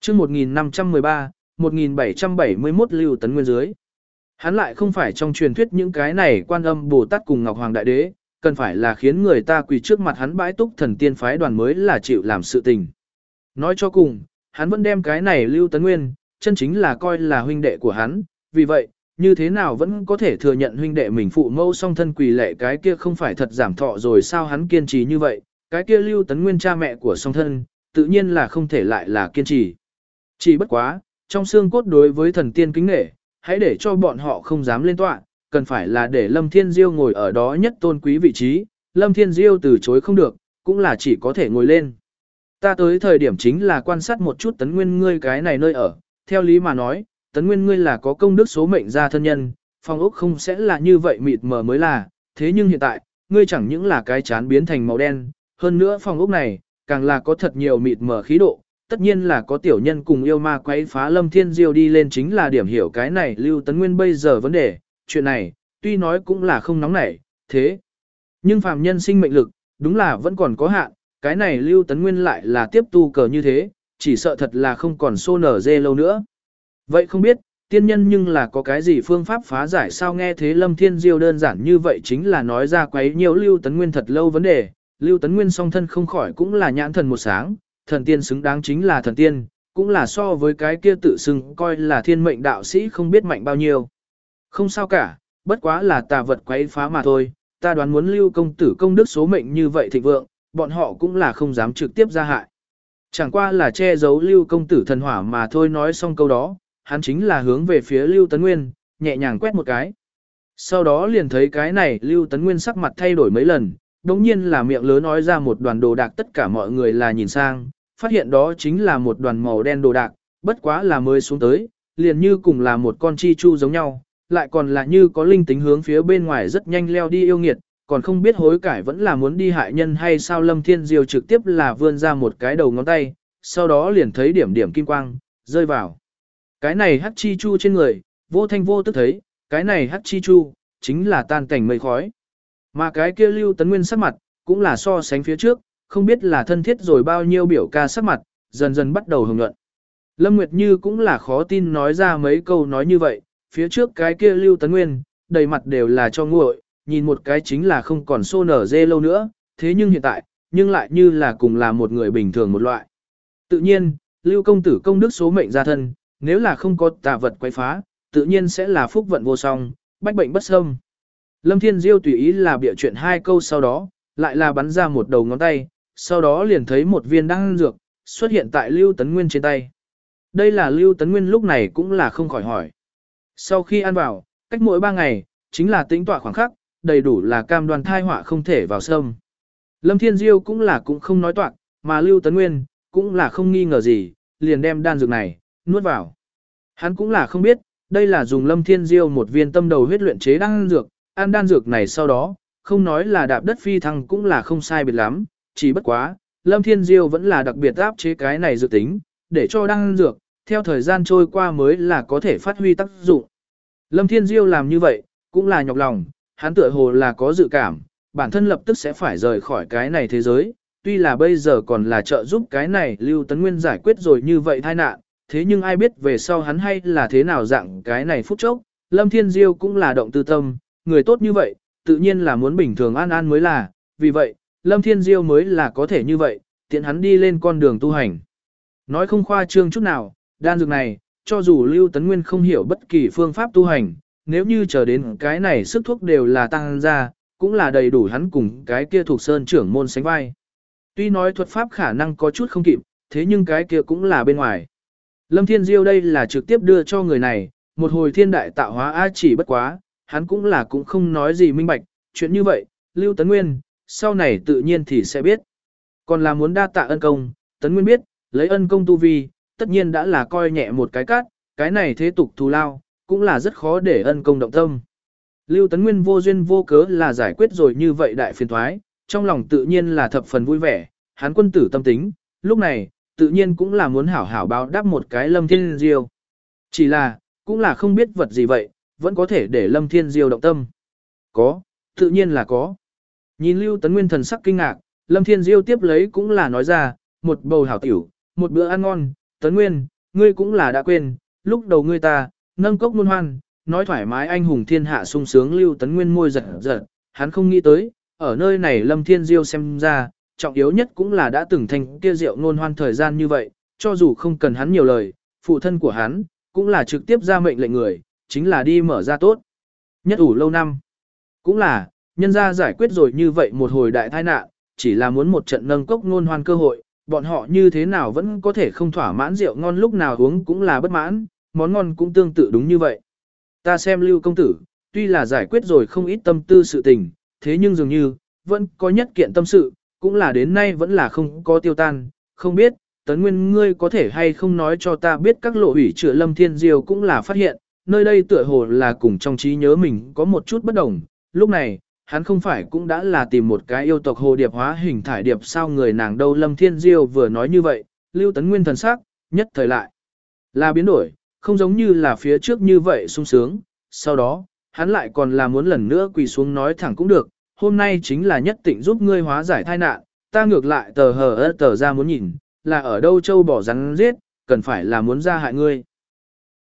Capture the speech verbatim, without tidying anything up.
chương một nghìn năm trăm mười ba, một nghìn bảy trăm bảy mươi mốt Lưu Tấn Nguyên dưới. Hắn lại không phải trong truyền thuyết những cái này Quan Âm Bồ Tát cùng Ngọc Hoàng Đại Đế, cần phải là khiến người ta quỳ trước mặt hắn bãi túc thần tiên phái đoàn mới là chịu làm sự tình. Nói cho cùng, hắn vẫn đem cái này Lưu Tấn Nguyên, chân chính là coi là huynh đệ của hắn, vì vậy, như thế nào vẫn có thể thừa nhận huynh đệ mình phụ mẫu song thân quỳ lệ cái kia không phải thật giảm thọ rồi sao hắn kiên trì như vậy, cái kia Lưu Tấn Nguyên cha mẹ của song thân, tự nhiên là không thể lại là kiên trì. Chỉ bất quá, trong xương cốt đối với thần tiên kính nể, hãy để cho bọn họ không dám lên tọa, cần phải là để Lâm Thiên Diêu ngồi ở đó nhất tôn quý vị trí, Lâm Thiên Diêu từ chối không được, cũng là chỉ có thể ngồi lên. Ta tới thời điểm chính là quan sát một chút Tấn Nguyên ngươi cái này nơi ở, theo lý mà nói, Tấn Nguyên ngươi là có công đức số mệnh gia thân nhân, phong ốc không sẽ là như vậy mịt mờ mới là, thế nhưng hiện tại, ngươi chẳng những là cái chán biến thành màu đen, hơn nữa phong ốc này, càng là có thật nhiều mịt mờ khí độ, tất nhiên là có tiểu nhân cùng yêu ma quấy phá Lâm Thiên Diêu đi lên chính là điểm hiểu cái này Lưu Tấn Nguyên bây giờ vấn đề, chuyện này, tuy nói cũng là không nóng nảy, thế. Nhưng phàm nhân sinh mệnh lực, đúng là vẫn còn có hạn, cái này Lưu Tấn Nguyên lại là tiếp tu cờ như thế, chỉ sợ thật là không còn xô nở dê lâu nữa. Vậy không biết, tiên nhân nhưng là có cái gì phương pháp phá giải sao nghe thế Lâm Thiên Diêu đơn giản như vậy chính là nói ra quấy nhiều Lưu Tấn Nguyên thật lâu vấn đề, Lưu Tấn Nguyên song thân không khỏi cũng là nhãn thần một sáng, thần tiên xứng đáng chính là thần tiên, cũng là so với cái kia tự xưng coi là thiên mệnh đạo sĩ không biết mạnh bao nhiêu. Không sao cả, bất quá là tà vật quấy phá mà thôi, ta đoán muốn Lưu công tử công đức số mệnh như vậy thịnh vượng, bọn họ cũng là không dám trực tiếp ra hại. Chẳng qua là che giấu Lưu công tử thần hỏa mà thôi nói xong câu đó, hắn chính là hướng về phía Lưu Tấn Nguyên, nhẹ nhàng quét một cái. Sau đó liền thấy cái này Lưu Tấn Nguyên sắc mặt thay đổi mấy lần, đống nhiên là miệng lớn nói ra một đoàn đồ đạc tất cả mọi người là nhìn sang, phát hiện đó chính là một đoàn màu đen đồ đạc, bất quá là mới xuống tới, liền như cùng là một con chi chu giống nhau, lại còn là như có linh tính hướng phía bên ngoài rất nhanh leo đi yêu nghiệt, còn không biết hối cải vẫn là muốn đi hại nhân hay sao. Lâm Thiên Diêu trực tiếp là vươn ra một cái đầu ngón tay, sau đó liền thấy điểm điểm kim quang, rơi vào. Cái này hắc chi chu trên người, vô thanh vô tức thấy, cái này hắc chi chu, chính là tan cảnh mây khói. Mà cái kia Lưu Tấn Nguyên sắc mặt, cũng là so sánh phía trước, không biết là thân thiết rồi bao nhiêu biểu ca sắc mặt, dần dần bắt đầu hồng nhuận. Lâm Nguyệt Như cũng là khó tin nói ra mấy câu nói như vậy, phía trước cái kia Lưu Tấn Nguyên, đầy mặt đều là cho nguội, nhìn một cái chính là không còn xô nở dê lâu nữa, thế nhưng hiện tại, nhưng lại như là cùng là một người bình thường một loại. Tự nhiên, Lưu công tử công đức số mệnh gia thân, nếu là không có tà vật quấy phá, tự nhiên sẽ là phúc vận vô song, bách bệnh bất xâm. Lâm Thiên Diêu tùy ý là bịa chuyện hai câu sau đó, lại là bắn ra một đầu ngón tay, sau đó liền thấy một viên đan dược xuất hiện tại Lưu Tấn Nguyên trên tay. Đây là Lưu Tấn Nguyên lúc này cũng là không khỏi hỏi. Sau khi ăn vào, cách mỗi ba ngày, chính là tính tọa khoảng khắc, đầy đủ là cam đoan thai họa không thể vào sâm. Lâm Thiên Diêu cũng là cũng không nói toạc, mà Lưu Tấn Nguyên cũng là không nghi ngờ gì, liền đem đan dược này nuốt vào. Hắn cũng là không biết, đây là dùng Lâm Thiên Diêu một viên tâm đầu huyết luyện chế đan dược, ăn đan dược này sau đó, không nói là đạp đất phi thăng cũng là không sai biệt lắm, chỉ bất quá, Lâm Thiên Diêu vẫn là đặc biệt áp chế cái này dự tính, để cho đan dược, theo thời gian trôi qua mới là có thể phát huy tác dụng. Lâm Thiên Diêu làm như vậy, cũng là nhọc lòng, hắn tựa hồ là có dự cảm, bản thân lập tức sẽ phải rời khỏi cái này thế giới, tuy là bây giờ còn là trợ giúp cái này Lưu Tấn Nguyên giải quyết rồi như vậy tai nạn, thế nhưng ai biết về sau hắn hay là thế nào dạng cái này phút chốc, Lâm Thiên Diêu cũng là động tư tâm, người tốt như vậy, tự nhiên là muốn bình thường an an mới là, vì vậy, Lâm Thiên Diêu mới là có thể như vậy, tiện hắn đi lên con đường tu hành. Nói không khoa trương chút nào, đan dược này, cho dù Lưu Tấn Nguyên không hiểu bất kỳ phương pháp tu hành, nếu như chờ đến cái này sức thuốc đều là tăng ra, cũng là đầy đủ hắn cùng cái kia thuộc sơn trưởng môn sánh vai. Tuy nói thuật pháp khả năng có chút không kịp, thế nhưng cái kia cũng là bên ngoài. Lâm Thiên Diêu đây là trực tiếp đưa cho người này, một hồi thiên đại tạo hóa a chỉ bất quá, hắn cũng là cũng không nói gì minh bạch, chuyện như vậy, Lưu Tấn Nguyên, sau này tự nhiên thì sẽ biết. Còn là muốn đa tạ ân công, Tấn Nguyên biết, lấy ân công tu vi, tất nhiên đã là coi nhẹ một cái cát, cái này thế tục thù lao, cũng là rất khó để ân công động tâm. Lưu Tấn Nguyên vô duyên vô cớ là giải quyết rồi như vậy đại phiền thoái, trong lòng tự nhiên là thập phần vui vẻ, hắn quân tử tâm tính, lúc này, tự nhiên cũng là muốn hảo hảo báo đáp một cái Lâm Thiên Diêu. Chỉ là, cũng là không biết vật gì vậy, vẫn có thể để Lâm Thiên Diêu động tâm. Có, tự nhiên là có. Nhìn Lưu Tấn Nguyên thần sắc kinh ngạc, Lâm Thiên Diêu tiếp lấy cũng là nói ra, một bầu hảo tiểu, một bữa ăn ngon, Tấn Nguyên, ngươi cũng là đã quên, lúc đầu ngươi ta, nâng cốc luôn hoan, nói thoải mái anh hùng thiên hạ sung sướng Lưu Tấn Nguyên môi giật giật, hắn không nghĩ tới, ở nơi này Lâm Thiên Diêu xem ra, trọng yếu nhất cũng là đã từng thành kia rượu ngôn hoan thời gian như vậy, cho dù không cần hắn nhiều lời, phụ thân của hắn, cũng là trực tiếp ra mệnh lệnh người, chính là đi mở ra tốt. Nhất ủ lâu năm, cũng là, nhân ra giải quyết rồi như vậy một hồi đại tai nạn, chỉ là muốn một trận nâng cốc ngôn hoan cơ hội, bọn họ như thế nào vẫn có thể không thỏa mãn rượu ngon lúc nào uống cũng là bất mãn, món ngon cũng tương tự đúng như vậy. Ta xem Lưu công tử, tuy là giải quyết rồi không ít tâm tư sự tình, thế nhưng dường như, vẫn có nhất kiện tâm sự, cũng là đến nay vẫn là không có tiêu tan, không biết, Tấn Nguyên ngươi có thể hay không nói cho ta biết các lộ hủy chữa Lâm Thiên Diêu cũng là phát hiện, nơi đây tựa hồ là cùng trong trí nhớ mình có một chút bất đồng, lúc này, hắn không phải cũng đã là tìm một cái yêu tộc hồ điệp hóa hình thải điệp sao người nàng đâu. Lâm Thiên Diêu vừa nói như vậy, Lưu Tấn Nguyên thần sắc, nhất thời lại là biến đổi, không giống như là phía trước như vậy sung sướng, sau đó, hắn lại còn là muốn lần nữa quỳ xuống nói thẳng cũng được, hôm nay chính là nhất định giúp ngươi hóa giải tai nạn, ta ngược lại tờ hờ ớt tờ ra muốn nhìn, là ở đâu châu bỏ rắn giết, cần phải là muốn ra hại ngươi.